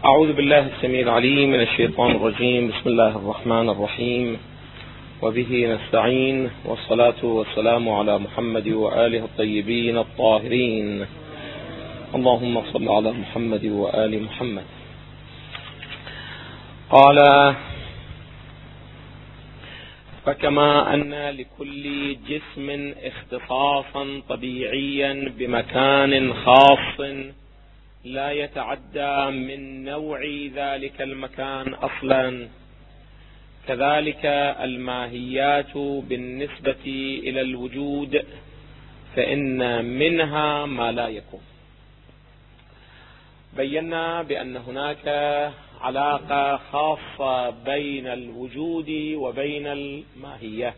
أعوذ بالله السميع العليم من الشيطان الرجيم. بسم الله الرحمن الرحيم، وبه نستعين، والصلاة والسلام على محمد وآله الطيبين الطاهرين. اللهم صل على محمد وآل محمد. قال: فكما أن لكل جسم اختصاصا طبيعيا بمكان خاص لا يتعدى من نوع ذلك المكان أصلا، كذلك الماهيات بالنسبة إلى الوجود فإن منها ما لا يكون. بينا بأن هناك علاقة خاصة بين الوجود وبين الماهية.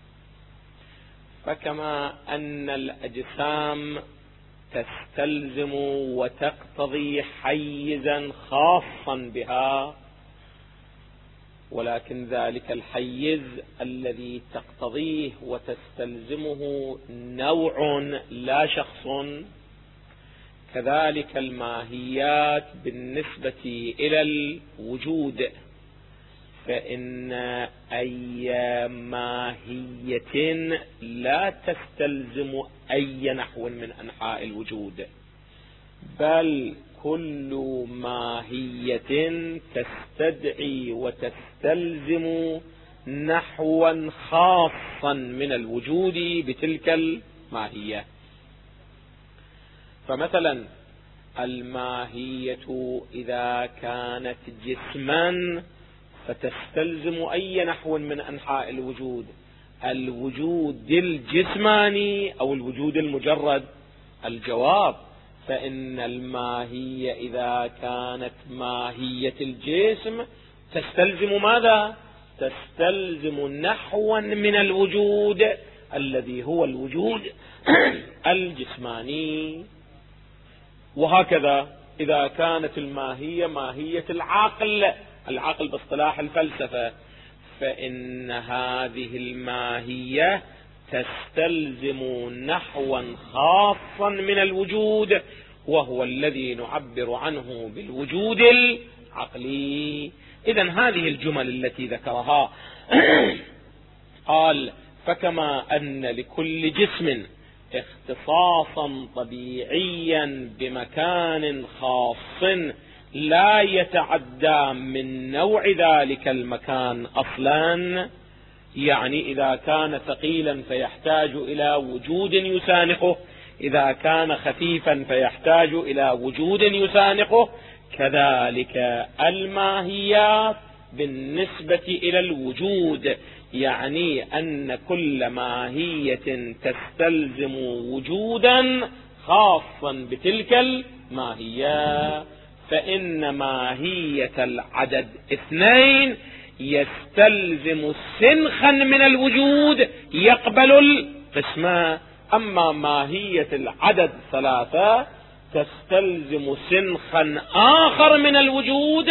فكما أن الأجسام تستلزم وتقتضي حيزا خاصا بها، ولكن ذلك الحيز الذي تقتضيه وتستلزمه نوع لا شخص، كذلك الماهيات بالنسبة إلى الوجود فإن أي ماهية لا تستلزم أي نحو من أنحاء الوجود، بل كل ماهية تستدعي وتستلزم نحوا خاصا من الوجود بتلك الماهية. فمثلا الماهية إذا كانت جسما فتستلزم أي نحو من أنحاء الوجود، الوجود الجسماني أو الوجود المجرد. الجواب: فإن الماهية إذا كانت ماهية الجسم تستلزم ماذا؟ تستلزم نحوا من الوجود الذي هو الوجود الجسماني. وهكذا إذا كانت الماهية ماهية العقل باصطلاح الفلسفة، فإن هذه الماهية تستلزم نحوا خاصا من الوجود، وهو الذي نعبر عنه بالوجود العقلي. إذن هذه الجمل التي ذكرها قال: فكما أن لكل جسم اختصاصا طبيعيا بمكان خاص لا يتعدى من نوع ذلك المكان أصلا، يعني إذا كان ثقيلا فيحتاج إلى وجود يسانقه، إذا كان خفيفا فيحتاج إلى وجود يسانقه، كذلك الماهيات بالنسبة إلى الوجود، يعني أن كل ماهية تستلزم وجودا خاصا بتلك الماهية. فإن ماهية العدد 2 يستلزم سنخا من الوجود يقبل القسمة، أما ماهية العدد 3 تستلزم سنخا آخر من الوجود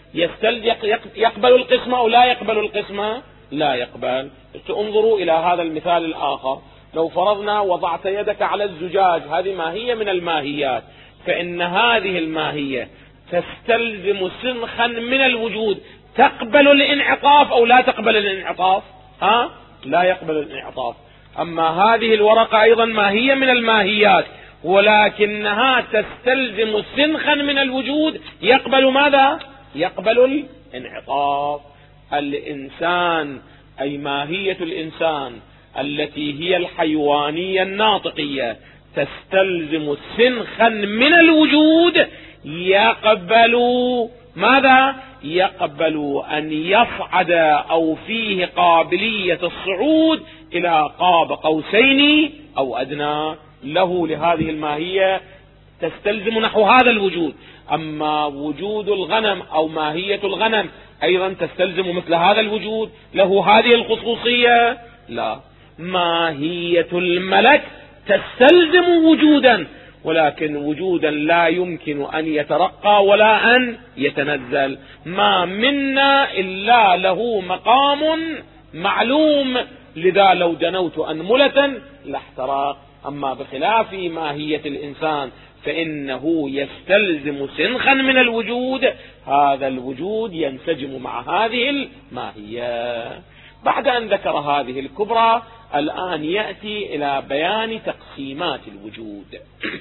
يقبل القسمة أو لا يقبل القسمة؟ لا يقبل. انظروا إلى هذا المثال الآخر. لو فرضنا وضعت يدك على الزجاج، هذه ماهية من الماهيات، فإن هذه الماهية تستلزم سنخا من الوجود تقبل الانعطاف أو لا تقبل الانعطاف؟ لا يقبل الانعطاف. أما هذه الورقة أيضا ماهية من الماهيات، ولكنها تستلزم سنخا من الوجود يقبل ماذا؟ يقبل الانعطاف. الإنسان أي ماهية الإنسان التي هي الحيوانية الناطقية تستلزم سنخا من الوجود يقبل ماذا؟ يقبل أن يصعد أو فيه قابلية الصعود إلى قاب قوسين أو أدنى له، لهذه الماهية تستلزم نحو هذا الوجود. أما وجود الغنم أو ماهية الغنم أيضا تستلزم مثل هذا الوجود، له هذه الخصوصية؟ لا. ماهية الملك تستلزم وجودا، ولكن وجودا لا يمكن أن يترقى ولا أن يتنزل. ما منا إلا له مقام معلوم، لذا لو دنوت أنملة لاحترق. أما بخلاف ماهية الإنسان فإنه يستلزم سنخا من الوجود، هذا الوجود ينسجم مع هذه الماهية. بعد أن ذكر هذه الكبرى الآن يأتي إلى بيان تقسيمات الوجود.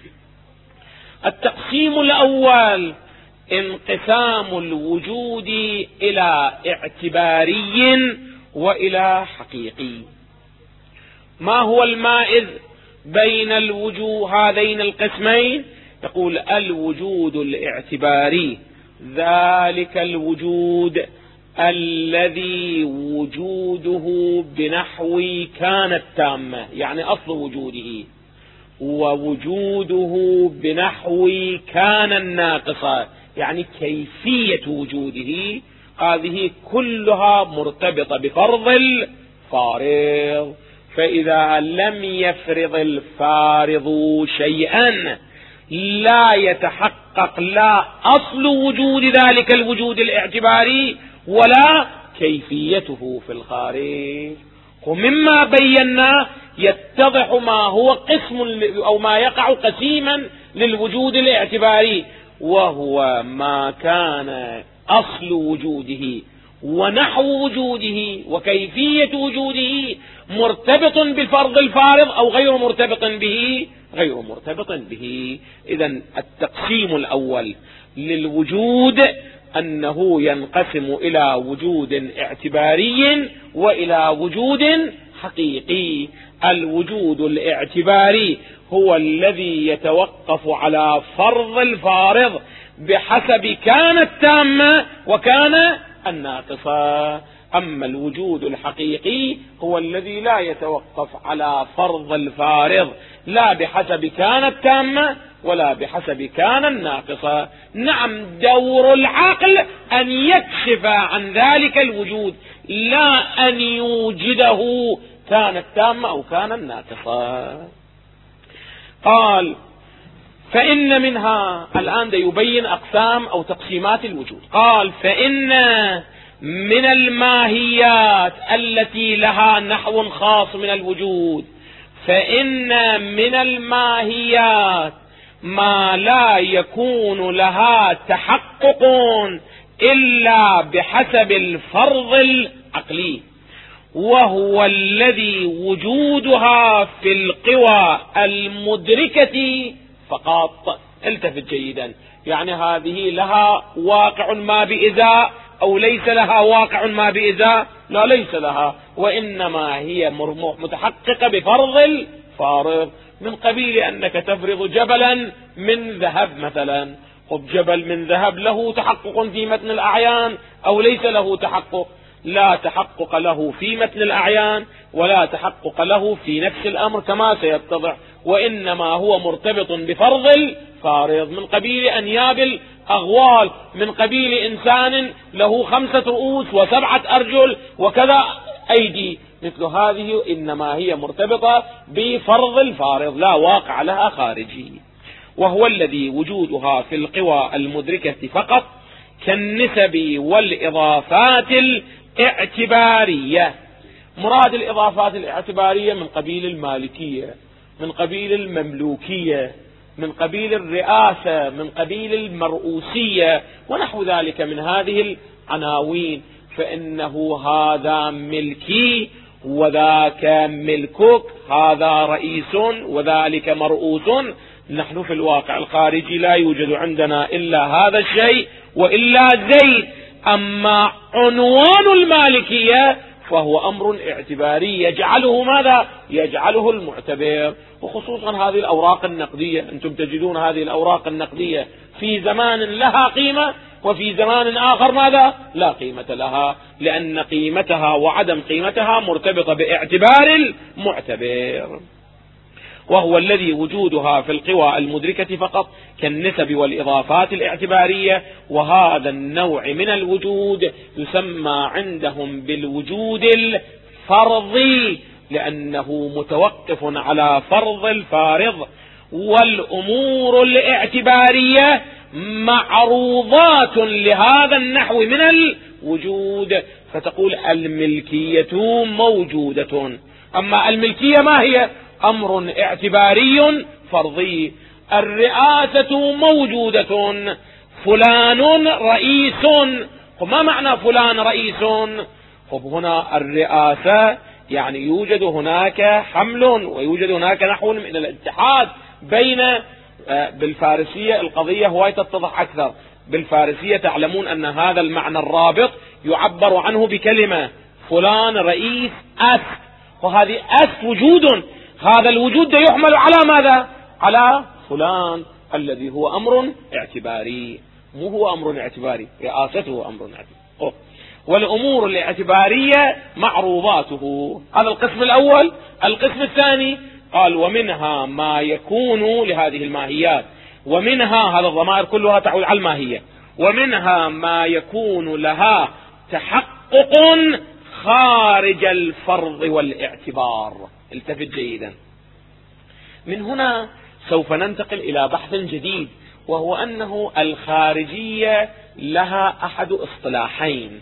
التقسيم الأول انقسام الوجود إلى اعتباري وإلى حقيقي. ما هو المائز بين هذين القسمين؟ يقول الوجود الاعتباري ذلك الوجود الذي وجوده بنحو كانت تامة، يعني أصل وجوده، ووجوده بنحو كان الناقصة، يعني كيفية وجوده، هذه كلها مرتبطة بفرض الفارض. فإذا لم يفرض الفارض شيئا لا يتحقق لا أصل وجود ذلك الوجود الاعتباري ولا كيفيته في الخارج. ومما بينا يتضح ما هو قسم أو ما يقع قسيما للوجود الاعتباري، وهو ما كان أصل وجوده ونحو وجوده وكيفية وجوده مرتبط بالفرض الفارض أو غير مرتبط به. إذن التقسيم الأول للوجود أنه ينقسم إلى وجود اعتباري وإلى وجود حقيقي. الوجود الاعتباري هو الذي يتوقف على فرض الفارض بحسب كان التامة وكان الناقصة. أما الوجود الحقيقي هو الذي لا يتوقف على فرض الفارض لا بحسب كان التامة ولا بحسب كان الناقصة. نعم، دور العقل أن يكشف عن ذلك الوجود لا أن يوجده كان التامة أو كان الناقصة. قال فإن منها، الآن يبين أقسام أو تقسيمات الوجود. قال فإن من الماهيات التي لها نحو خاص من الوجود، فإن من الماهيات ما لا يكون لها تحقق إلا بحسب الفرض العقلي، وهو الذي وجودها في القوى المدركة فقط. التفت جيدا، يعني هذه لها واقع ما بإزاء أو ليس لها واقع ما بإزاء؟ لا، ليس لها، وإنما هي متحققة بفرض الفارض، من قبيل أنك تفرض جبلا من ذهب مثلا. خب جبل من ذهب له تحقق في متن الأعيان أو ليس له تحقق؟ لا تحقق له في متن الأعيان ولا تحقق له في نفس الأمر كما سيتضح، وإنما هو مرتبط بفرض الفارض، من قبيل أنياب الأغوال، من قبيل إنسان له 5 رؤوس و7 أرجل وكذا أيدي، مثل هذه إنما هي مرتبطة بفرض الفارض لا واقع لها خارجي. وهو الذي وجودها في القوى المدركة فقط كالنسب والإضافات الاعتبارية. مراد الإضافات الاعتبارية من قبيل المالكية، من قبيل المملوكية، من قبيل الرئاسة، من قبيل المرؤوسية ونحو ذلك من هذه العناوين. فإنه هذا ملكي وذاك ملكك، هذا رئيس وذلك مرؤوس. نحن في الواقع الخارجي لا يوجد عندنا إلا هذا الشيء وإلا زيد. أما عنوان المالكية فهو أمر اعتباري يجعله ماذا؟ يجعله المعتبر. وخصوصا هذه الأوراق النقدية، أنتم تجدون هذه الأوراق النقدية في زمان لها قيمة وفي زمان آخر ماذا؟ لا قيمة لها، لأن قيمتها وعدم قيمتها مرتبطة باعتبار المعتبر. وهو الذي وجودها في القوى المدركة فقط كالنسب والإضافات الاعتبارية. وهذا النوع من الوجود يسمى عندهم بالوجود الفرضي، لأنه متوقف على فرض الفارض. والأمور الاعتبارية معروضات لهذا النحو من الوجود، فتقول الملكية موجودة. أما الملكية ما هي؟ أمر اعتباري فرضي. الرئاسة موجودة، فلان رئيس. ما معنى فلان رئيس؟ هنا الرئاسة يعني يوجد هناك حمل ويوجد هناك نحو من الاتحاد بين. بالفارسية القضية هواي تتضح أكثر. بالفارسية تعلمون أن هذا المعنى الرابط يعبر عنه بكلمة فلان رئيس أس، وهذه أس وجود. هذا الوجود يحمل على ماذا؟ على فلان الذي هو أمر اعتباري. مو هو أمر اعتباري، رئاسته أمر اعتباري. والأمور الاعتبارية معروضاته. هذا القسم الأول. القسم الثاني قال ومنها ما يكون لهذه الماهيات، ومنها هذا الضمائر كلها تعود على الماهية، ومنها ما يكون لها تحقق خارج الفرض والاعتبار. التفت جيدا. من هنا سوف ننتقل إلى بحث جديد، وهو أنه الخارجية لها أحد اصطلاحين.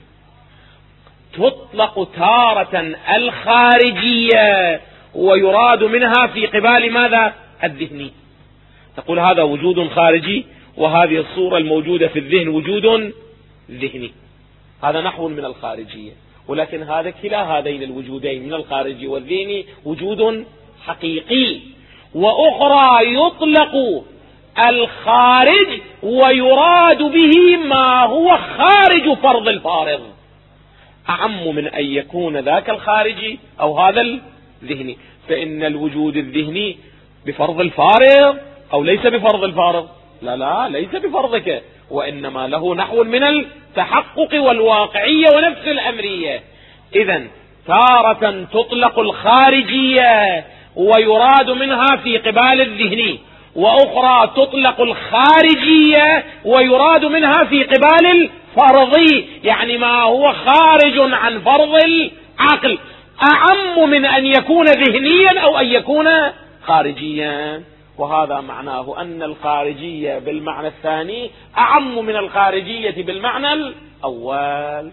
تطلق تارة الخارجية ويراد منها في قبال ماذا؟ الذهني. تقول هذا وجود خارجي، وهذه الصورة الموجودة في الذهن وجود ذهني. هذا نحو من الخارجية، ولكن هذا كلا هذين الوجودين من الخارجي والذهني وجود حقيقي. وأخرى يطلق الخارج ويراد به ما هو خارج فرض الفارض، أعم من أن يكون ذاك الخارجي أو هذا الذهني. فإن الوجود الذهني بفرض الفارض أو ليس بفرض الفارض؟ لا ليس بفرضك، وإنما له نحو من التحقق والواقعية ونفس الأمرية. إذن تارة تطلق الخارجية ويراد منها في قبال الذهني، وأخرى تطلق الخارجية ويراد منها في قبال الفرضي، يعني ما هو خارج عن فرض العقل، أعم من أن يكون ذهنيا أو أن يكون خارجيا. وهذا معناه أن الخارجية بالمعنى الثاني أعم من الخارجية بالمعنى الأول.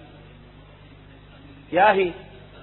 ياهي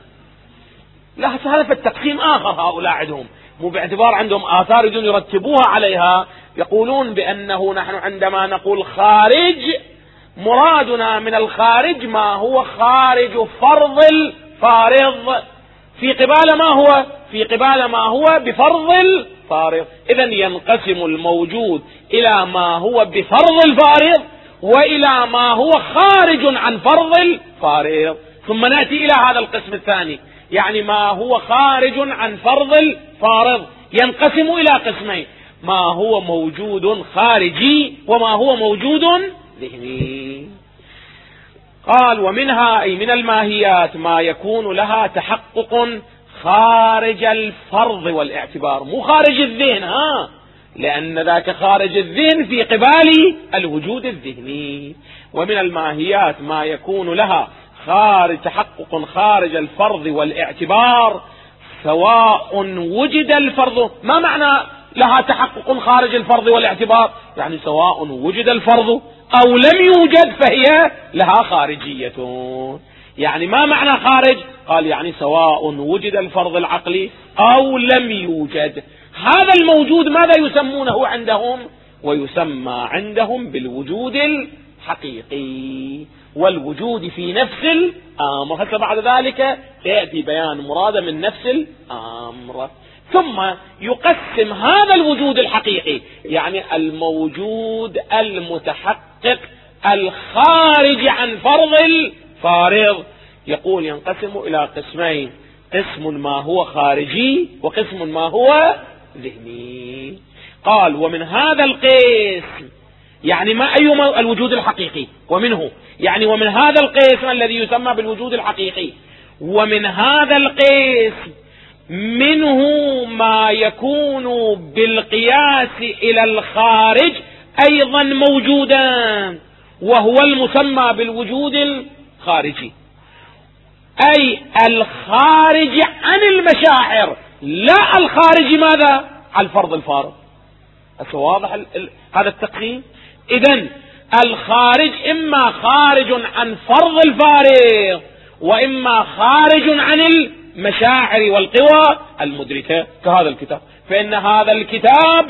لا هذا في التقسيم آخر. هؤلاء عندهم مو باعتبار عندهم آثار يريدون يرتبوها عليها، يقولون بأنه نحن عندما نقول خارج مرادنا من الخارج ما هو خارج فرض الفارض في قبال ما هو في قبال ما هو بفرض الفارض. إذن ينقسم الموجود إلى ما هو بفرض الفارض وإلى ما هو خارج عن فرض الفارض. ثم نأتي إلى هذا القسم الثاني، يعني ما هو خارج عن فرض الفارض ينقسم إلى قسمين: ما هو موجود خارجي وما هو موجود ذهني. قال ومنها أي من الماهيات ما يكون لها تحقق خارج الفرض والاعتبار، مو خارج الذهن، لأن ذاك خارج الذهن في قبال الوجود الذهني. ومن الماهيات ما يكون لها تحقق خارج الفرض والاعتبار سواء وجد الفرض. ما معنى لها تحقق خارج الفرض والاعتبار؟ يعني سواء وجد الفرض أو لم يوجد فهي لها خارجية. يعني ما معنى خارج؟ قال يعني سواء وجد الفرض العقلي أو لم يوجد. هذا الموجود ماذا يسمونه عندهم؟ ويسمى عندهم بالوجود الحقيقي والوجود في نفس الأمر. حتى بعد ذلك يأتي بيان مراد من نفس الأمر. ثم يقسم هذا الوجود الحقيقي، يعني الموجود المتحقق الخارج عن فرض الفارض، يقول ينقسم إلى قسمين: قسم ما هو خارجي وقسم ما هو ذهني. قال ومن هذا القسم، يعني ما أي الوجود الحقيقي، ومنه يعني ومن هذا القسم الذي يسمى بالوجود الحقيقي، ومن هذا القسم منه ما يكون بالقياس إلى الخارج أيضا موجودا، وهو المسمى بالوجود الخارجي، أي الخارج عن المشاعر، لا الخارج ماذا؟ عن الفرض الفارض. واضح هذا التقسيم؟ إذن الخارج إما خارج عن فرض الفارض وإما خارج عن المشاعر والقوى المدركة، كهذا الكتاب. فإن هذا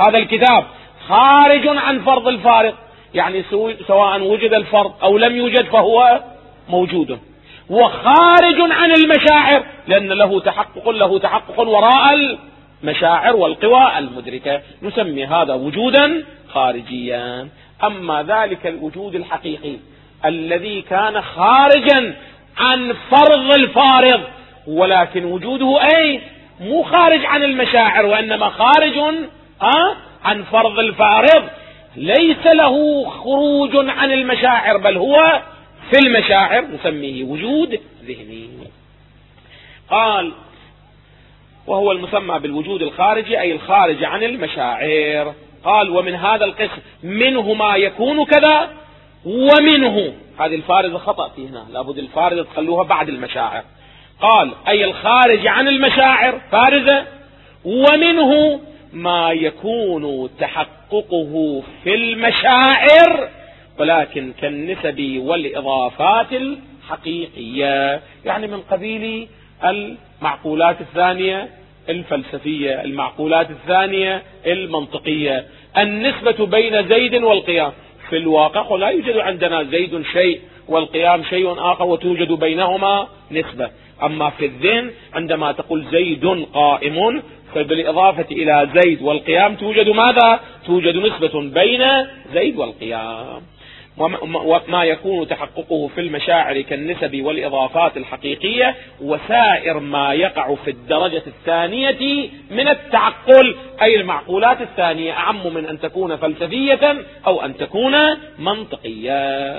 هذا الكتاب خارج عن فرض الفارض، يعني سواء وجد الفرض أو لم يوجد فهو موجود، وخارج عن المشاعر لأن له تحقق وراء المشاعر والقوى المدركة، نسمي هذا وجودا خارجيا. أما ذلك الوجود الحقيقي الذي كان خارجا عن فرض الفارض، ولكن وجوده مو خارج عن المشاعر وإنما خارج عن فرض الفارض، ليس له خروج عن المشاعر بل هو في المشاعر، نسميه وجود ذهني. قال وهو المسمى بالوجود الخارجي أي الخارج عن المشاعر. قال ومن هذا القسم منه ما يكون كذا ومنه، هذه الفارزة خطأ في هنا، لابد الفارزة تخلوها بعد المشاعر. قال أي الخارج عن المشاعر فارزة، ومنه ما يكون تحققه في المشاعر ولكن كالنسب والإضافات الحقيقية، يعني من قبيل المعقولات الثانية الفلسفية، المعقولات الثانية المنطقية. النسبة بين زيد والقيام، في الواقع لا يوجد عندنا زيد شيء والقيام شيء آخر وتوجد بينهما نسبة، أما في الذهن عندما تقول زيد قائم فبالإضافة إلى زيد والقيام توجد ماذا؟ توجد نسبة بين زيد والقيام. وما يكون تحققه في المشاعر كالنسب والإضافات الحقيقية، وسائر ما يقع في الدرجة الثانية من التعقل أي المعقولات الثانية أعم من أن تكون فلسفية أو أن تكون منطقية.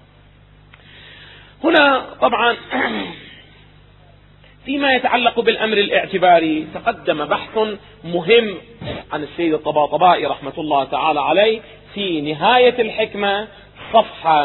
هنا طبعا فيما يتعلق بالأمر الاعتباري تقدم بحث مهم عن السيد الطباطبائي رحمة الله تعالى عليه في نهاية الحكمة صفحة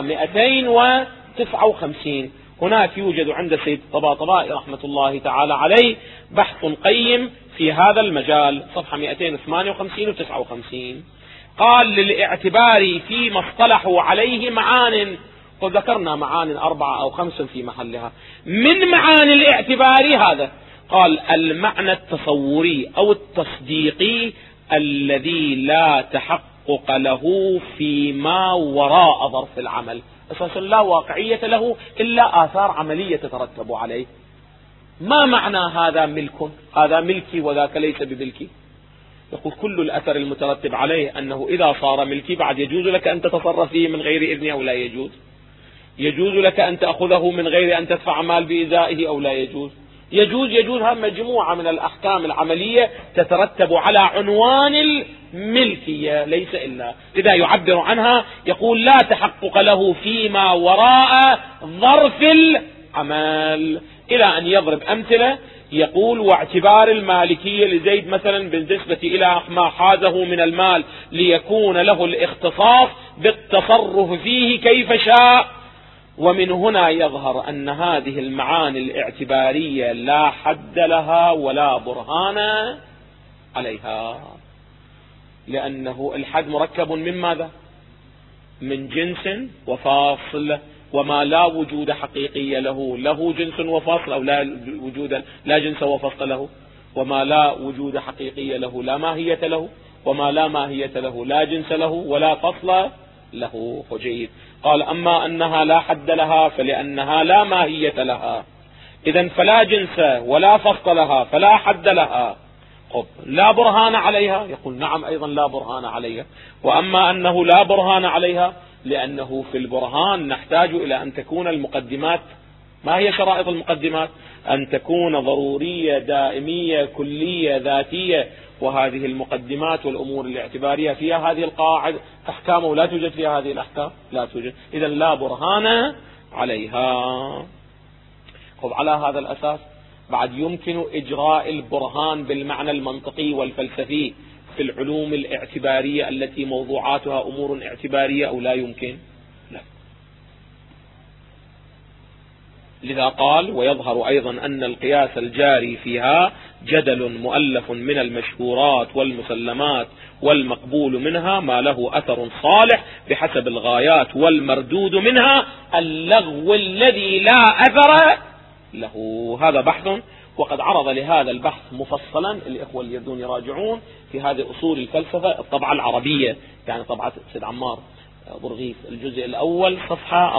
259. هناك يوجد عند السيد الطباطبائي رحمة الله تعالى عليه بحث قيم في هذا المجال، صفحة 258 و 59. قال للاعتبار فيما اصطلحوا عليه معان، وذكرنا معان 4 أو 5 في محلها. من معاني الاعتبار هذا قال المعنى التصوري أو التصديقي الذي لا تحقق له فيما وراء ظرف العمل، أساسا لا واقعية له إلا آثار عملية تترتب عليه. ما معنى هذا ملك، هذا ملكي وذاك ليس بملكي؟ يقول كل الأثر المترتب عليه أنه إذا صار ملكي بعد يجوز لك أن تتصرف فيه من غير إذني أو لا يجوز، يجوز لك أن تأخذه من غير أن تدفع مال بإزائه أو لا يجوز، يجوزها مجموعة من الأحكام العملية تترتب على عنوان الملكية ليس إلا، إذا يعبر عنها يقول لا تحقق له فيما وراء ظرف العمل، إلى أن يضرب أمثلة. يقول واعتبار المالكية لزيد مثلا بالنسبة إلى ما حازه من المال ليكون له الاختصاص بالتصرف فيه كيف شاء. ومن هنا يظهر أن هذه المعاني الاعتبارية لا حد لها ولا برهان عليها، لأنه الحد مركب من ماذا؟ من جنس وفاصل، وما لا وجود حقيقي له جنس وفاصل أو لا جنس وفاصل له، وما لا وجود حقيقي له لا ماهية له، وما لا ماهية له لا جنس له ولا فصل له. جيد. قال أما أنها لا حد لها فلأنها لا ماهية لها، إذن فلا جنس ولا فصل لها فلا حد لها. لا برهان عليها، يقول نعم أيضا لا برهان عليها. وأما أنه لا برهان عليها لأنه في البرهان نحتاج إلى أن تكون المقدمات، ما هي شرائط المقدمات؟ أن تكون ضرورية دائمية كلية ذاتية، وهذه المقدمات والأمور الاعتبارية فيها هذه القواعد أحكام ولا توجد فيها هذه الأحكام، لا توجد، إذا لا برهان عليها. على هذا الأساس بعد يمكن إجراء البرهان بالمعنى المنطقي والفلسفي في العلوم الاعتبارية التي موضوعاتها أمور اعتبارية أو لا يمكن؟ لا. لذا قال ويظهر أيضا أن القياس الجاري فيها جدل مؤلف من المشهورات والمسلمات، والمقبول منها ما له أثر صالح بحسب الغايات، والمردود منها اللغو الذي لا أثر له. هذا بحث وقد عرض لهذا البحث مفصلا الإخوة اللي يردون يراجعون في هذه أصول الفلسفة الطبعة العربية، يعني طبعة سيد عمار برغيث الجزء الأول صفحة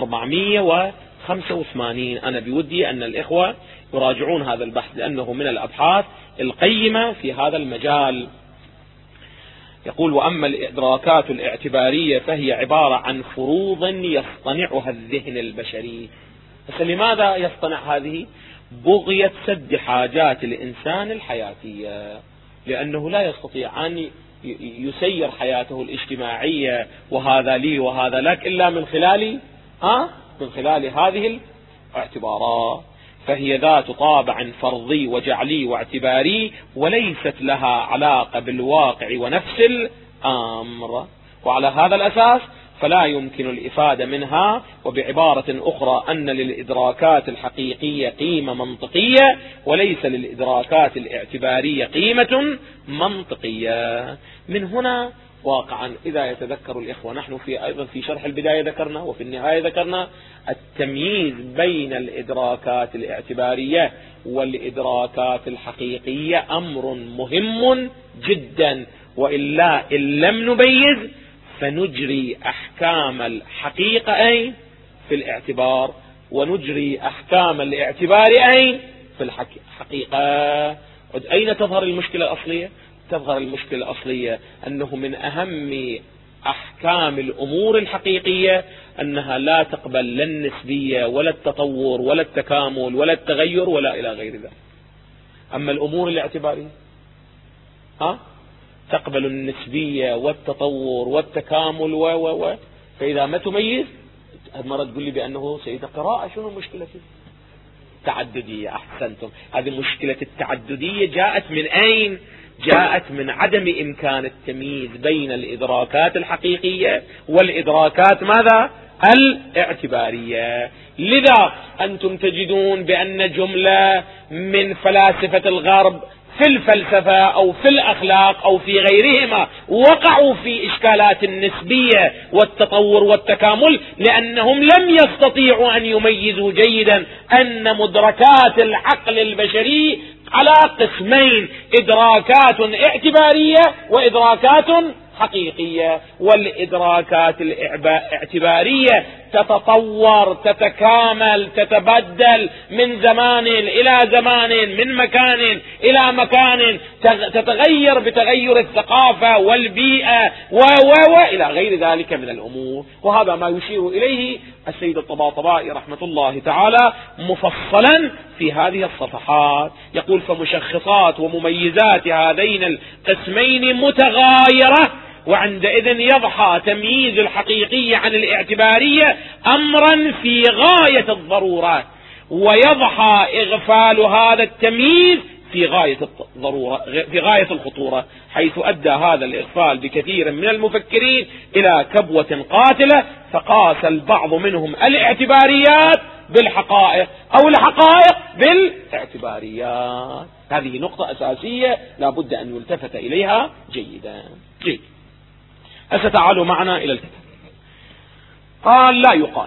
485. أنا بودي أن الإخوة يراجعون هذا البحث لأنه من الأبحاث القيمة في هذا المجال. يقول: وأما الإدراكات الاعتبارية فهي عبارة عن فروض يصطنعها الذهن البشري. بس لماذا يصطنع هذه؟ بغية سد حاجات الإنسان الحياتية، لأنه لا يستطيع أن يسير حياته الاجتماعية وهذا لي وهذا لك إلا من خلال هذه الاعتبارات، فهي ذات طابع فرضي وجعلي واعتباري وليست لها علاقة بالواقع ونفس الأمر، وعلى هذا الأساس فلا يمكن الإفادة منها. وبعبارة أخرى أن للإدراكات الحقيقية قيمة منطقية وليس للإدراكات الاعتبارية قيمة منطقية. من هنا واقعا إذا يتذكر الإخوة، نحن أيضا في شرح البداية ذكرنا وفي النهاية ذكرنا التمييز بين الإدراكات الاعتبارية والإدراكات الحقيقية أمر مهم جدا، وإلا إن لم نبيز فنجري أحكام الحقيقة في الاعتبار ونجري أحكام الاعتبار في الحقيقة. أين تظهر المشكلة الأصلية؟ تظهر المشكلة الأصلية أنه من أهم أحكام الأمور الحقيقية أنها لا تقبل لا النسبية ولا التطور ولا التكامل ولا التغير ولا إلى غير ذلك. أما الأمور الاعتبارية تقبل النسبية والتطور والتكامل فإذا ما تميز مرة تقول لي بأنه سيدة قراءة، شنو المشكلة فيه؟ تعددية. أحسنتم. هذه مشكلة التعددية جاءت من أين؟ جاءت من عدم إمكان التمييز بين الإدراكات الحقيقية والإدراكات ماذا؟ الاعتبارية. لذا أنتم تجدون بأن جملة من فلاسفة الغرب في الفلسفة أو في الأخلاق أو في غيرهما وقعوا في إشكالات النسبية والتطور والتكامل، لأنهم لم يستطيعوا أن يميزوا جيدا أن مدركات العقل البشري على قسمين: إدراكات اعتبارية وإدراكات حقيقية. والإدراكات الاعتبارية تتطور، تتكامل، تتبدل من زمان إلى زمان، من مكان إلى مكان، تتغير بتغير الثقافة والبيئة وإلى غير ذلك من الأمور. وهذا ما يشير إليه السيد الطباطبائي رحمة الله تعالى مفصلا في هذه الصفحات. يقول: فمشخصات ومميزات هذين القسمين متغايرة، وعندئذ يضحى تمييز الحقيقية عن الاعتبارية أمرا في غاية الضرورة، ويضحى إغفال هذا التمييز في غاية الخطورة، حيث أدى هذا الإغفال بكثير من المفكرين إلى كبوة قاتلة، فقاس البعض منهم الاعتباريات بالحقائق أو الحقائق بالاعتباريات. هذه نقطة أساسية لا بد أن يلتفت إليها جيدا. تعالوا معنا إلى الكتاب. قال: لا يقال.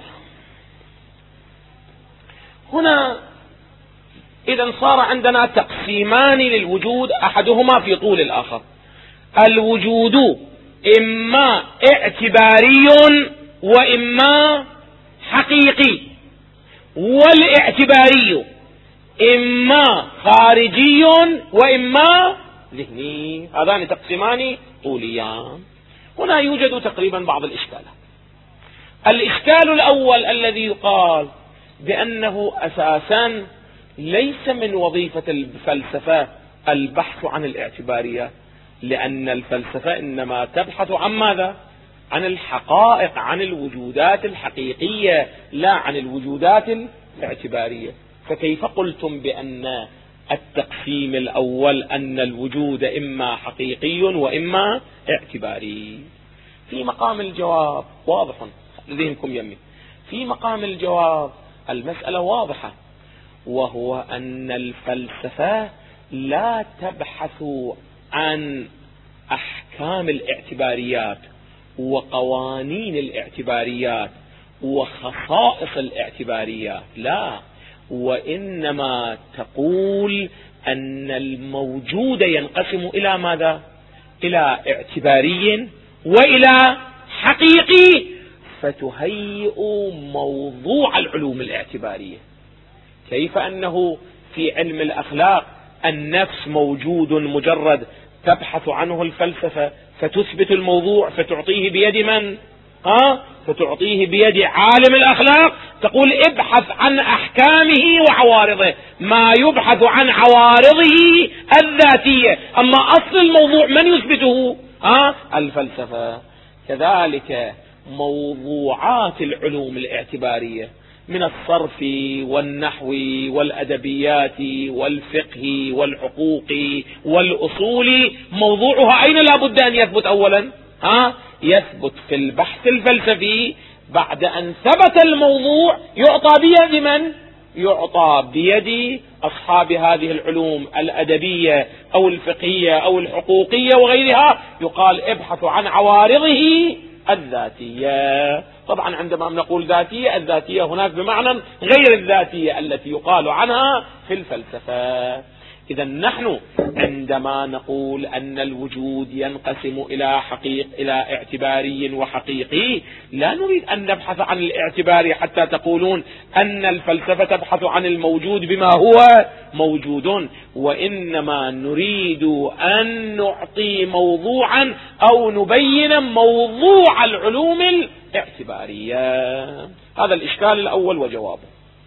هنا إذا صار عندنا تقسيمان للوجود، أحدهما في طول الآخر. الوجود إما اعتباري وإما حقيقي، والاعتباري إما خارجي وإما ذهني. هذان تقسيمان طوليان. هنا يوجد تقريبا بعض الإشكالات. الإشكال الأول الذي يقال بأنه أساسا ليس من وظيفة الفلسفة البحث عن الاعتبارية، لأن الفلسفة إنما تبحث عن ماذا؟ عن الحقائق، عن الوجودات الحقيقية، لا عن الوجودات الاعتبارية. فكيف قلتم بأن التقسيم الأول أن الوجود إما حقيقي وإما اعتباري؟ في مقام الجواب واضح، لذهنكم يمي، في مقام الجواب المسألة واضحة، وهو أن الفلسفة لا تبحث عن أحكام الاعتباريات وقوانين الاعتباريات وخصائص الاعتباريات، لا، وإنما تقول أن الموجود ينقسم إلى ماذا؟ إلى اعتباري وإلى حقيقي، فتهيئ موضوع العلوم الاعتبارية. كيف أنه في علم الأخلاق النفس موجود مجرد تبحث عنه الفلسفة فتثبت الموضوع فتعطيه بيد من؟ فتعطيه بيد عالم الأخلاق، تقول ابحث عن أحكامه وعوارضه، ما يبحث عن عوارضه الذاتية، أما أصل الموضوع من يثبته؟ الفلسفة. كذلك موضوعات العلوم الاعتبارية من الصرف والنحو والأدبيات والفقه والحقوق والأصول، موضوعها أين لا بد أن يثبت أولا؟ يثبت في البحث الفلسفي. بعد أن ثبت الموضوع يعطى بيد من؟ يعطى بيد أصحاب هذه العلوم الأدبية أو الفقهية أو الحقوقية وغيرها، يقال ابحثوا عن عوارضه الذاتية. طبعا عندما نقول ذاتية، الذاتية هناك بمعنى غير الذاتية التي يقال عنها في الفلسفة. إذا نحن عندما نقول أن الوجود ينقسم إلى اعتباري وحقيقي، لا نريد أن نبحث عن الاعتباري حتى تقولون أن الفلسفة تبحث عن الموجود بما هو موجود، وإنما نريد أن نعطي موضوعا أو نبين موضوع العلوم الاعتبارية. هذا الإشكال الأول وجوابه.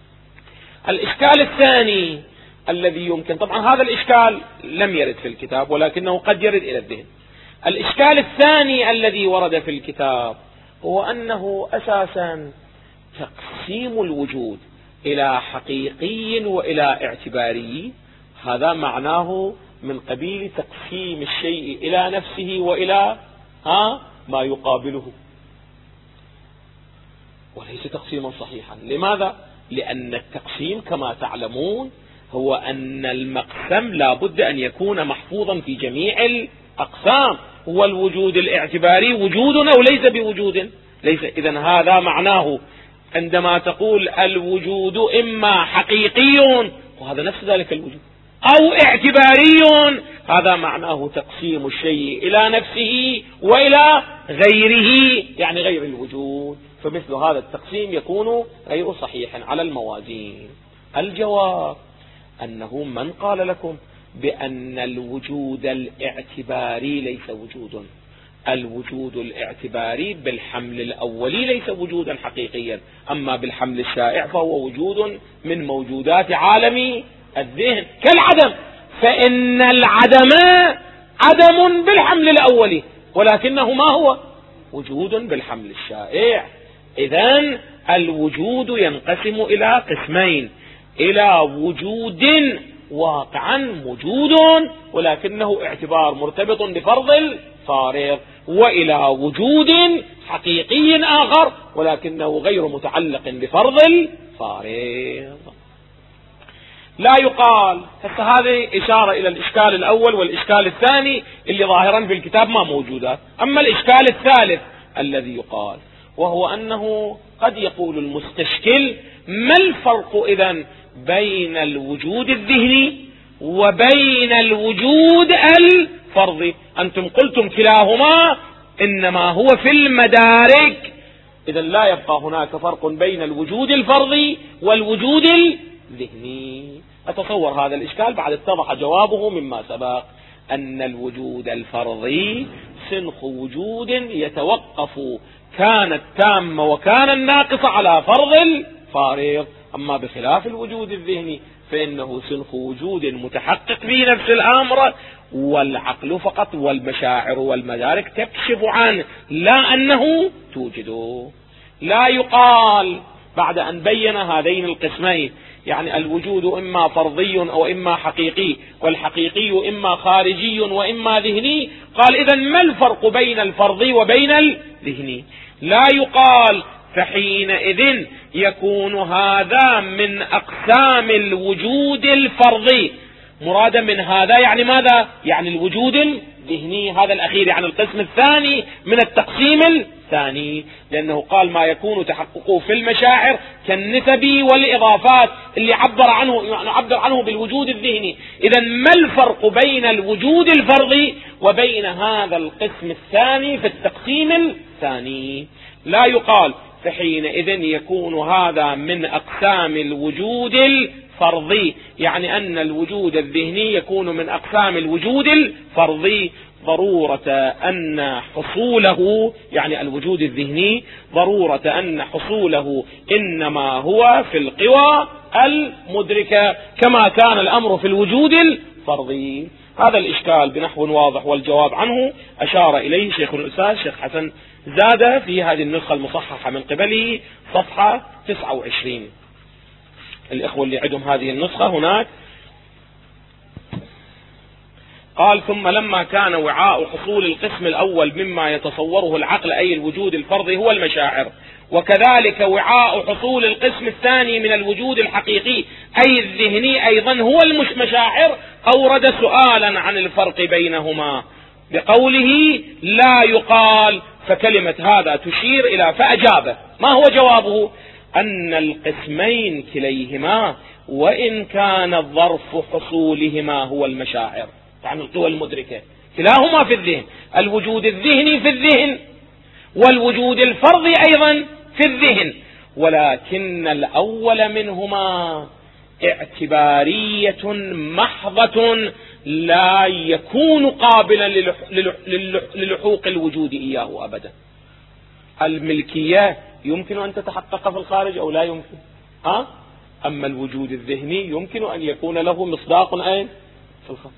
الإشكال الثاني الذي يمكن، طبعا هذا الإشكال لم يرد في الكتاب ولكنه قد يرد إلى الذهن. الإشكال الثاني الذي ورد في الكتاب هو أنه أساسا تقسيم الوجود إلى حقيقي وإلى اعتباري، هذا معناه من قبيل تقسيم الشيء إلى نفسه وإلى ما يقابله، وليس تقسيما صحيحا. لماذا؟ لأن التقسيم كما تعلمون هو أن المقسم لا بد أن يكون محفوظا في جميع الأقسام. هو الوجود الاعتباري وجود أو ليس بوجود؟ ليس. إذن هذا معناه عندما تقول الوجود إما حقيقي وهذا نفس ذلك الوجود أو اعتباري، هذا معناه تقسيم الشيء إلى نفسه وإلى غيره، يعني غير الوجود. فمثل هذا التقسيم يكون غير صحيح على الموازين. الجواب أنه من قال لكم بأن الوجود الاعتباري ليس وجود؟ الوجود الاعتباري بالحمل الأولي ليس وجودا حقيقيا، أما بالحمل الشائع فهو وجود من موجودات عالم الذهن كالعدم، فإن العدم عدم بالحمل الأولي ولكنه ما هو؟ وجود بالحمل الشائع. إذن الوجود ينقسم إلى قسمين: إلى وجود واقعا موجود ولكنه اعتبار مرتبط بفرض الفارض، وإلى وجود حقيقي آخر ولكنه غير متعلق بفرض الفارض. لا يقال هذه إشارة إلى الإشكال الأول والإشكال الثاني اللي ظاهرا في الكتاب ما موجودات. أما الإشكال الثالث الذي يقال وهو أنه قد يقول المستشكل: ما الفرق إذن بين الوجود الذهني وبين الوجود الفرضي؟ أنتم قلتم كلاهما إنما هو في المدارك، إذن لا يبقى هناك فرق بين الوجود الفرضي والوجود الذهني. أتصور هذا الإشكال بعد اتضح جوابه مما سبق، أن الوجود الفرضي سنخ وجود يتوقف كانت تامة وكان الناقص على فرض الفارض، أما بخلاف الوجود الذهني فإنه سنخ وجود متحقق في نفس الأمر، والعقل فقط والمشاعر والمدارك تكشف عنه لا أنه توجده. لا يقال بعد أن بين هذين القسمين، يعني الوجود إما فرضي أو إما حقيقي، والحقيقي إما خارجي وإما ذهني، قال إذن ما الفرق بين الفرضي وبين الذهني؟ لا يقال فحينئذ يكون هذا من أقسام الوجود الفرضي. مرادا من هذا يعني ماذا؟ يعني الوجود الذهني، هذا الأخير يعني القسم الثاني من التقسيم الثاني، لأنه قال ما يكون تحققه في المشاعر كالنسب والإضافات اللي عبر عنه بالوجود الذهني. إذا ما الفرق بين الوجود الفرضي وبين هذا القسم الثاني في التقسيم الثاني؟ لا يقال فحينئذ يكون هذا من أقسام الوجود الفرضي، يعني أن الوجود الذهني يكون من أقسام الوجود الفرضي، ضرورة أن حصوله، يعني الوجود الذهني ضرورة أن حصوله إنما هو في القوى المدركة كما كان الأمر في الوجود الفرضي. هذا الإشكال بنحو واضح، والجواب عنه أشار إليه شيخ الأستاذ شيخ حسن زادة في هذه النسخة المصححة من قبله صفحة 29. الإخوة اللي عندهم هذه النسخة هناك قال: ثم لما كان وعاء حصول القسم الأول مما يتصوره العقل أي الوجود الفرضي هو المشاعر، وكذلك وعاء حصول القسم الثاني من الوجود الحقيقي أي الذهني أيضا هو المشاعر، أورد سؤالا عن الفرق بينهما بقوله: لا يقال. فكلمة هذا تشير إلى فأجابه. ما هو جوابه؟ أن القسمين كليهما وإن كان ظرف حصولهما هو المشاعر، يعني القوى المدركة، كلاهما في الذهن، الوجود الذهني في الذهن والوجود الفرضي أيضا في الذهن، ولكن الأول منهما اعتبارية محضة لا يكون قابلا للحوق الوجود إياه أبدا. الملكية يمكن أن تتحقق في الخارج أو لا يمكن، أما الوجود الذهني يمكن أن يكون له مصداق أين؟ في الخارج.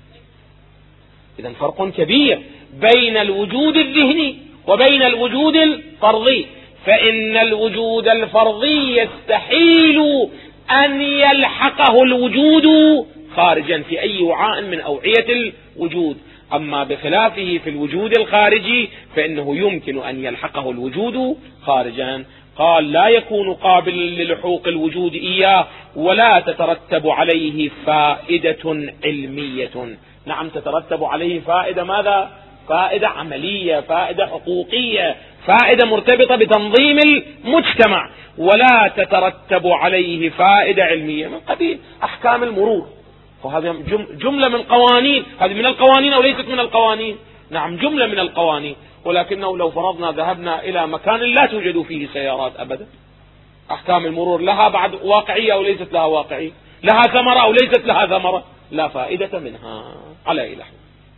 إذن فرق كبير بين الوجود الذهني وبين الوجود الفرضي، فإن الوجود الفرضي يستحيل أن يلحقه الوجود خارجا في أي وعاء من أوعية الوجود، أما بخلافه في الوجود الخارجي فإنه يمكن أن يلحقه الوجود خارجا. قال: لا يكون قابلا للحوق الوجود إياه ولا تترتب عليه فائدة علمية. نعم، تترتب عليه فائدة ماذا؟ فائدة عملية، فائدة حقوقية، فائدة مرتبطة بتنظيم المجتمع، ولا تترتب عليه فائدة علمية من قبيل أحكام المرور. وهذه جملة من قوانين، هذه من القوانين أو ليست من القوانين؟ نعم، جملة من القوانين، ولكنه لو فرضنا ذهبنا إلى مكان لا توجد فيه سيارات أبدا، أحكام المرور لها بعد واقعية أو ليست لها واقعية، لها ثمرة أو ليست لها ثمرة، لا فائدة منها على إله،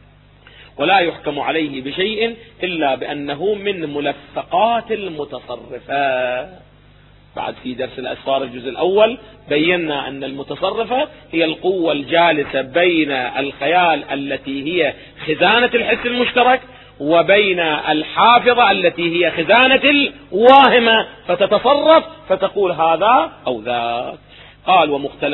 ولا يحكم عليه بشيء إلا بأنه من ملفقات المتصرفة. بعد في درس الأسفار الجزء الأول بينا أن المتصرفة هي القوة الجالسة بين الخيال التي هي خزانة الحس المشترك وبين الحافظة التي هي خزانة الواهمة، فتتصرف فتقول هذا أو ذاك. قال: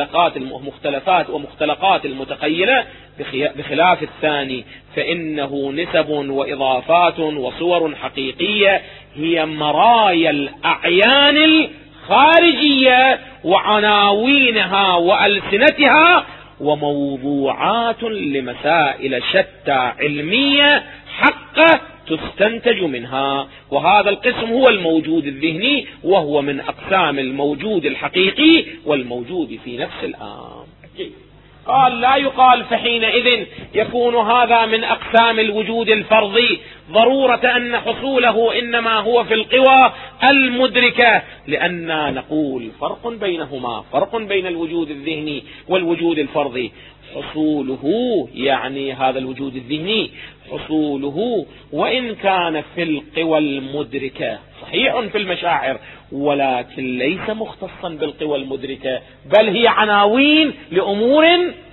ومختلفات ومختلقات المتخيلة بخلاف الثاني فإنه نسب وإضافات وصور حقيقية هي مرايا الأعيان الخارجية وعناوينها وألسنتها وموضوعات لمسائل شتى علمية حقة تستنتج منها، وهذا القسم هو الموجود الذهني، وهو من أقسام الموجود الحقيقي والموجود في نفس الآن. قال: لا يقال فحينئذ يكون هذا من أقسام الوجود الفرضي ضرورة أن حصوله إنما هو في القوى المدركة، لأننا نقول فرق بينهما، فرق بين الوجود الذهني والوجود الفرضي. حصوله يعني هذا الوجود الذهني حصوله وإن كان في القوى المدركة صحيح في المشاعر، ولكن ليس مختصا بالقوى المدركة، بل هي عناوين لأمور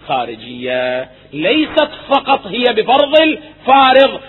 خارجية، ليست فقط هي بفرض الفارغ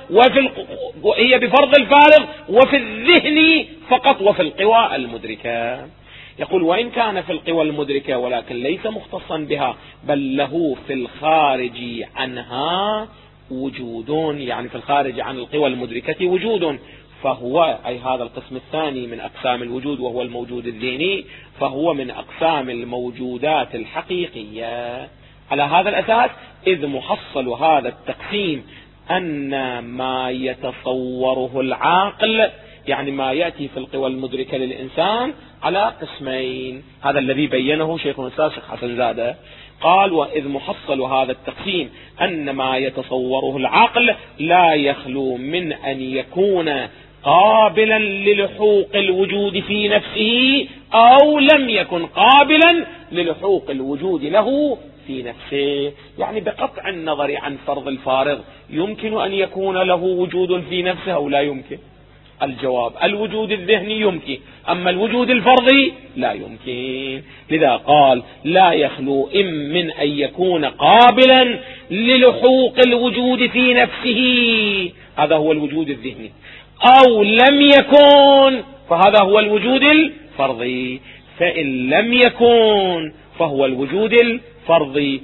وفي الذهن فقط وفي القوى المدركة. يقول: وإن كان في القوى المدركة ولكن ليس مختصا بها، بل له في الخارج عنها وجود، يعني في الخارج عن القوى المدركة وجود، فهو أي هذا القسم الثاني من أقسام الوجود وهو الموجود الذهني، فهو من أقسام الموجودات الحقيقية. على هذا الأساس إذ محصل هذا التقسيم أن ما يتصوره العاقل يعني ما يأتي في القوى المدركة للإنسان على قسمين. هذا الذي بينه شيخ الإسلام الشيخ حسن زادة. قال: وإذ محصل هذا التقسيم أن ما يتصوره العقل لا يخلو من أن يكون قابلا للحوق الوجود في نفسه أو لم يكن قابلا للحوق الوجود له في نفسه. يعني بقطع النظر عن فرض الفارغ يمكن أن يكون له وجود في نفسه أو لا يمكن. الجواب: الوجود الذهني يمكن، أما الوجود الفرضي لا يمكن. لذا قال: لا يخلو من أن يكون قابلا للحوق الوجود في نفسه، هذا هو الوجود الذهني، أو لم يكن فهذا هو الوجود الفرضي. فإن لم يكن فهو الوجود الفرضي،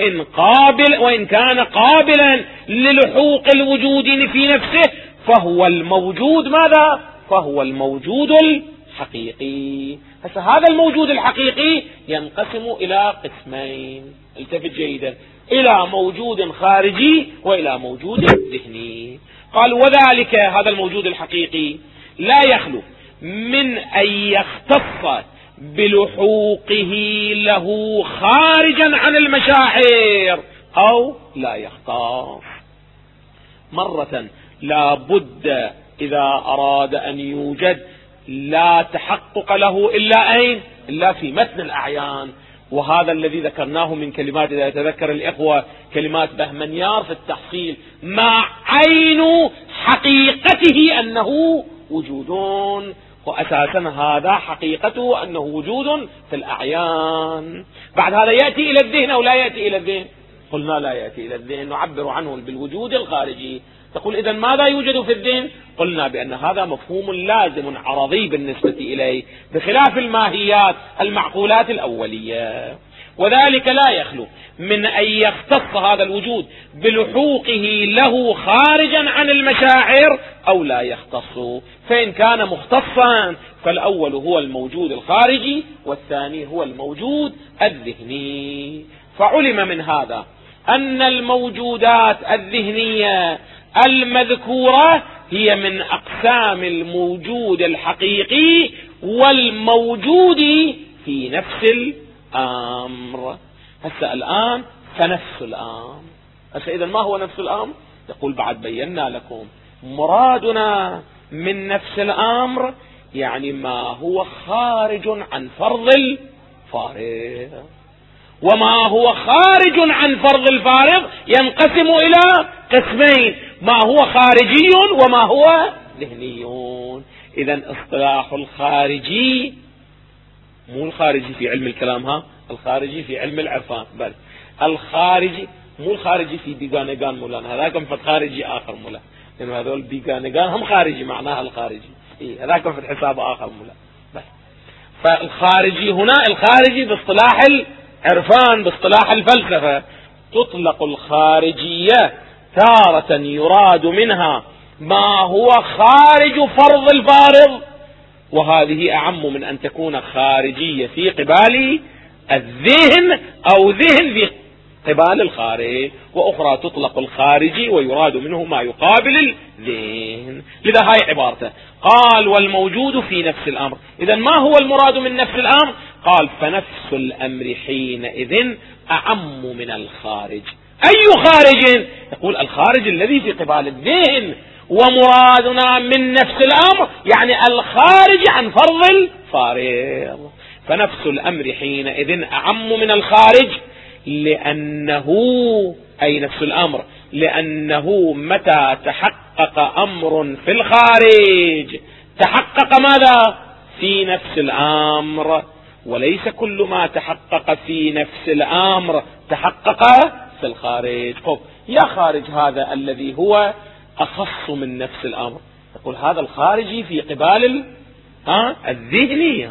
وإن كان قابلا للحوق الوجود في نفسه فهو الموجود ماذا؟ فهو الموجود الحقيقي. هذا الموجود الحقيقي ينقسم إلى قسمين، التفت جيدا، إلى موجود خارجي وإلى موجود ذهني. قال: وذلك هذا الموجود الحقيقي لا يخلو من أن يختص بلحوقه له خارجا عن المشاعر أو لا يختص. مرة لا بد إذا أراد أن يوجد لا تحقق له إلا أين؟ إلا في متن الأعيان. وهذا الذي ذكرناه من كلمات، إذا يتذكر الإخوة كلمات بهمنيار في التحصيل، مع عين حقيقته أنه وجود، وأساسا هذا حقيقته أنه وجود في الأعيان. بعد هذا يأتي إلى الذهن أو لا يأتي إلى الذهن؟ قلنا لا يأتي إلى الذهن، نعبر عنه بالوجود الخارجي. تقول: إذن ماذا يوجد في الذهن؟ قلنا بأن هذا مفهوم لازم عرضي بالنسبة إليه، بخلاف الماهيات المعقولات الأولية. وذلك لا يخلو من أن يختص هذا الوجود بلحوقه له خارجا عن المشاعر أو لا يختص. فإن كان مختصا فالأول هو الموجود الخارجي والثاني هو الموجود الذهني. فعلم من هذا أن الموجودات الذهنية المذكورة هي من أقسام الموجود الحقيقي والموجود في نفس الأمر. الآن فنفس الأمر. إذن ما هو نفس الأمر؟ يقول: بعد بينا لكم مرادنا من نفس الأمر يعني ما هو خارج عن فرض الفارغ، وما هو خارج عن فرض الفارغ ينقسم إلى قسمين: ما هو خارجي وما هو ذهني. إذن اصطلاح الخارجي، مو الخارجي في علم الكلام، الخارجي في علم العرفان، بل الخارجي مو الخارجي في بيغانيغان مولانا، هذاكم في خارجي آخر مولانا، لأنه هذول بيغانيغان هم خارجي، معناها الخارجي، هذاكم في حساب آخر مولانا. بس فالخارجي هنا الخارجي باصطلاح العرفان، باصطلاح الفلسفة، تطلق الخارجية تارة يراد منها ما هو خارج فرض الفارض، وهذه أعم من أن تكون خارجية في قبال الذهن أو ذهن في قبال الخارج، وأخرى تطلق الخارجي ويراد منه ما يقابل الذهن. لذا هاي عبارته. قال: والموجود في نفس الأمر. إذن ما هو المراد من نفس الأمر؟ قال: فنفس الأمر حينئذ أعم من الخارج. أي خارج؟ يقول: الخارج الذي في قبال الذهن، ومرادنا من نفس الأمر يعني الخارج عن فرض الفارغ. فنفس الأمر حينئذ أعم من الخارج، لأنه أي نفس الأمر لأنه متى تحقق أمر في الخارج تحقق ماذا؟ في نفس الأمر، وليس كل ما تحقق في نفس الأمر تحقق في الخارج. يا خارج هذا الذي هو أخص من نفس الأمر، يقول هذا الخارجي في قبال الذهني،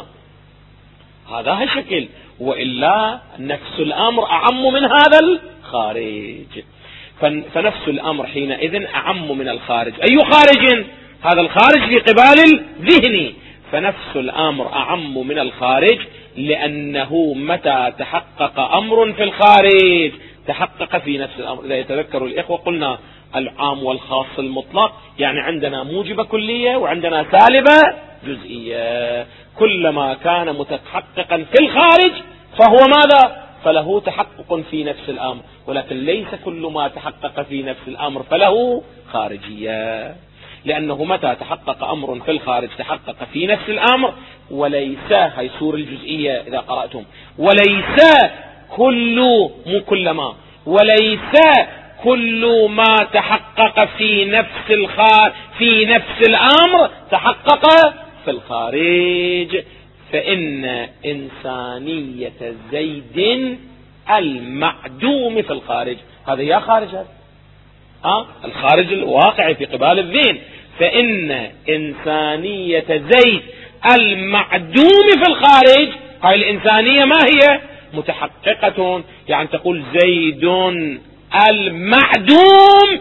هذا شكل، وإلا نفس الأمر أعم من هذا الخارج. فنفس الأمر حينئذ أعم من الخارج. أي خارج؟ هذا الخارج في قبال الذهني، فنفس الأمر أعم من الخارج، لأنه متى تحقق أمر في الخارج تحقق في نفس الأمر. إذا يتذكر الإخوة قلنا العام والخاص المطلق، يعني عندنا موجبة كلية وعندنا سالبة جزئية. كلما كان متحققا في الخارج فهو ماذا؟ فله تحقق في نفس الأمر، ولكن ليس كل ما تحقق في نفس الأمر فله خارجية، لأنه متى تحقق أمر في الخارج تحقق في نفس الأمر، وليس، هي سور الجزئية إذا قرأتم، وليس مو كل ما، وليس كل ما تحقق في نفس الأمر تحقق في الخارج. فإن إنسانية زيد المعدوم في الخارج، هذا يا خارج، الخارج الواقع في قبال الذهن. فإن إنسانية زيد المعدوم في الخارج، هاي الإنسانية ما هي؟ متحققة، يعني تقول زيد المعدوم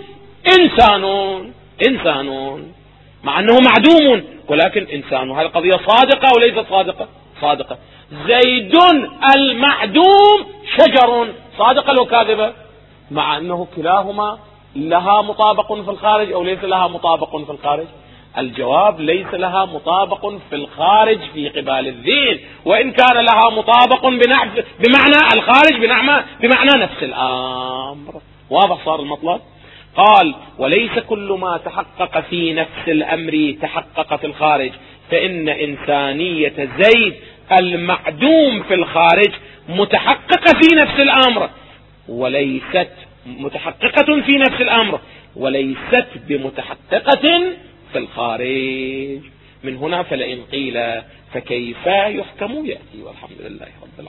إنسان مع أنه معدوم ولكن إنسان. هذه القضية صادقة وليست صادقة. زيد المعدوم شجر، صادقة لو كاذبة؟ مع أنه كلاهما لها مطابق في الخارج أو ليس لها مطابق في الخارج؟ الجواب ليس لها مطابق في الخارج في قبال الذهن، وإن كان لها مطابق بمعنى الخارج بمعنى نفس الأمر. واضح صار المطلب؟ قال وليس كل ما تحقق في نفس الأمر تحقق في الخارج، فإن إنسانية زيد المعدوم في الخارج متحققة في نفس الأمر، وليست متحققة في نفس الأمر وليست بمتحققة في الخارج. من هنا فلئن قيل فكيف يحكم يأتي. والحمد لله رب العالمين.